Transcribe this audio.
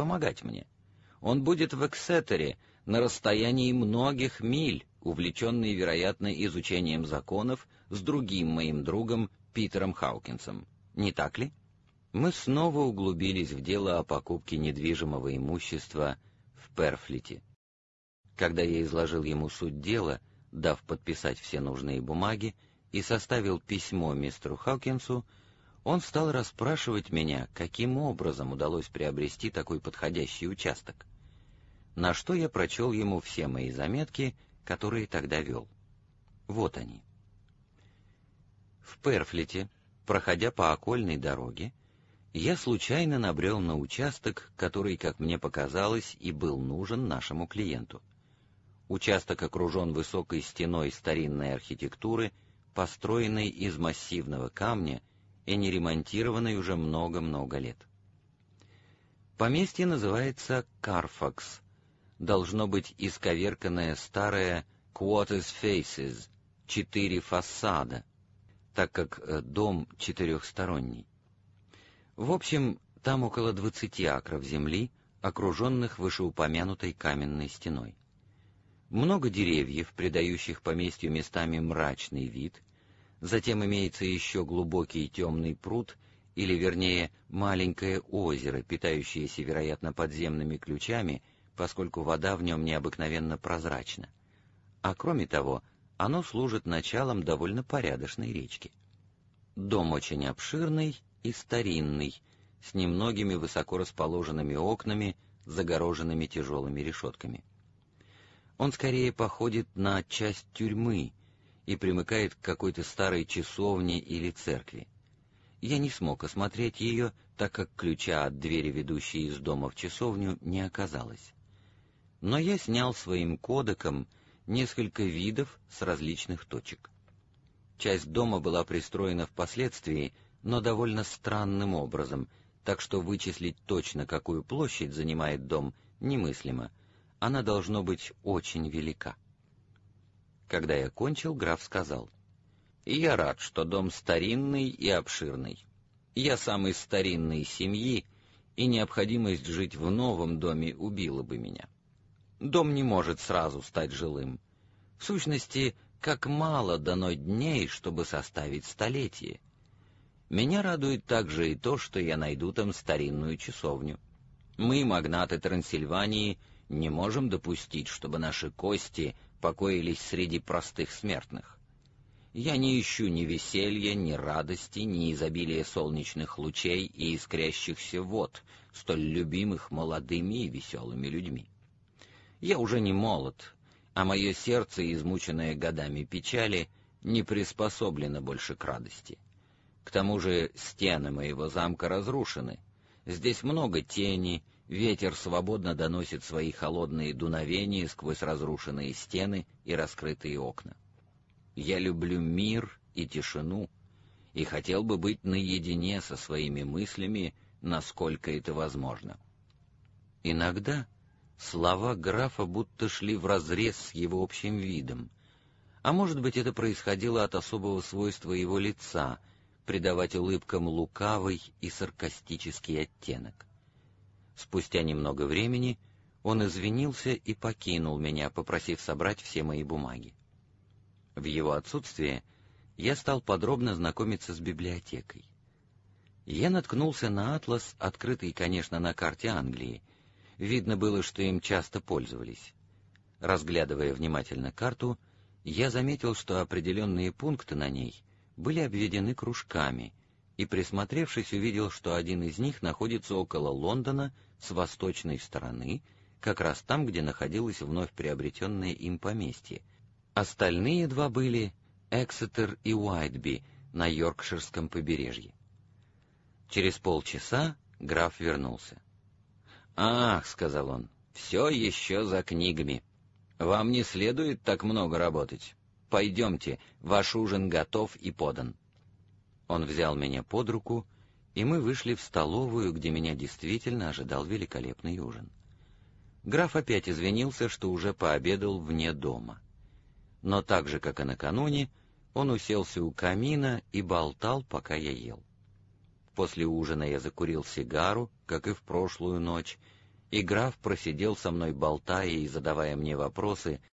помогать мне. Он будет в Эксетере, на расстоянии многих миль, увлеченный, вероятно, изучением законов с другим моим другом Питером Хаукинсом. Не так ли? Мы снова углубились в дело о покупке недвижимого имущества в Перфлите. Когда я изложил ему суть дела, дав подписать все нужные бумаги, и составил письмо мистеру Хаукинсу, он стал расспрашивать меня, каким образом удалось приобрести такой подходящий участок, на что я прочел ему все мои заметки, которые тогда вел. Вот они. В Перфлите, проходя по окольной дороге, я случайно набрел на участок, который, как мне показалось, и был нужен нашему клиенту. Участок окружен высокой стеной старинной архитектуры, построенной из массивного камня и не ремонтированной уже много-много лет. Поместье называется Карфакс, должно быть исковерканное старое «quarters faces» — 4 фасада, так как дом четырехсторонний. В общем, там около 20 акров земли, окруженных вышеупомянутой каменной стеной. Много деревьев, придающих поместью местами мрачный вид, затем имеется еще глубокий темный пруд, или, вернее, маленькое озеро, питающееся, вероятно, подземными ключами, поскольку вода в нем необыкновенно прозрачна. А кроме того, оно служит началом довольно порядочной речки. Дом очень обширный и старинный, с немногими высоко расположенными окнами, загороженными тяжелыми решетками. Он скорее походит на часть тюрьмы и примыкает к какой-то старой часовне или церкви. Я не смог осмотреть ее, так как ключа от двери, ведущей из дома в часовню, не оказалось. Но я снял своим кодеком несколько видов с различных точек. Часть дома была пристроена впоследствии, но довольно странным образом, так что вычислить точно, какую площадь занимает дом, немыслимо. Она должно быть очень велика. Когда я кончил, граф сказал: «И я рад, что дом старинный и обширный. Я сам из старинной семьи, и необходимость жить в новом доме убила бы меня. Дом не может сразу стать жилым. В сущности, как мало дано дней, чтобы составить столетие. Меня радует также и то, что я найду там старинную часовню. Мы, магнаты Трансильвании, не можем допустить, чтобы наши кости покоились среди простых смертных. Я не ищу ни веселья, ни радости, ни изобилия солнечных лучей и искрящихся вод, столь любимых молодыми и веселыми людьми. Я уже не молод, а мое сердце, измученное годами печали, не приспособлено больше к радости. К тому же стены моего замка разрушены. Здесь много тени, ветер свободно доносит свои холодные дуновения сквозь разрушенные стены и раскрытые окна. Я люблю мир и тишину, и хотел бы быть наедине со своими мыслями, насколько это возможно». Иногда слова графа будто шли вразрез с его общим видом, а может быть, это происходило от особого свойства его лица — придавать улыбкам лукавый и саркастический оттенок. Спустя немного времени он извинился и покинул меня, попросив собрать все мои бумаги. В его отсутствие я стал подробно знакомиться с библиотекой. Я наткнулся на атлас, открытый, конечно, на карте Англии. Видно было, что им часто пользовались. Разглядывая внимательно карту, я заметил, что определенные пункты на ней были обведены кружками, и, присмотревшись, увидел, что один из них находится около Лондона с восточной стороны, как раз там, где находилось вновь приобретенное им поместье. Остальные два были Эксетер и Уайтби на Йоркширском побережье. Через полчаса граф вернулся. «Ах», — сказал он, — «все еще за книгами. Вам не следует так много работать. Пойдемте, ваш ужин готов и подан». Он взял меня под руку, и мы вышли в столовую, где меня действительно ожидал великолепный ужин. Граф опять извинился, что уже пообедал вне дома. Но так же, как и накануне, он уселся у камина и болтал, пока я ел. После ужина я закурил сигару, как и в прошлую ночь, и граф просидел со мной, болтая и задавая мне вопросы,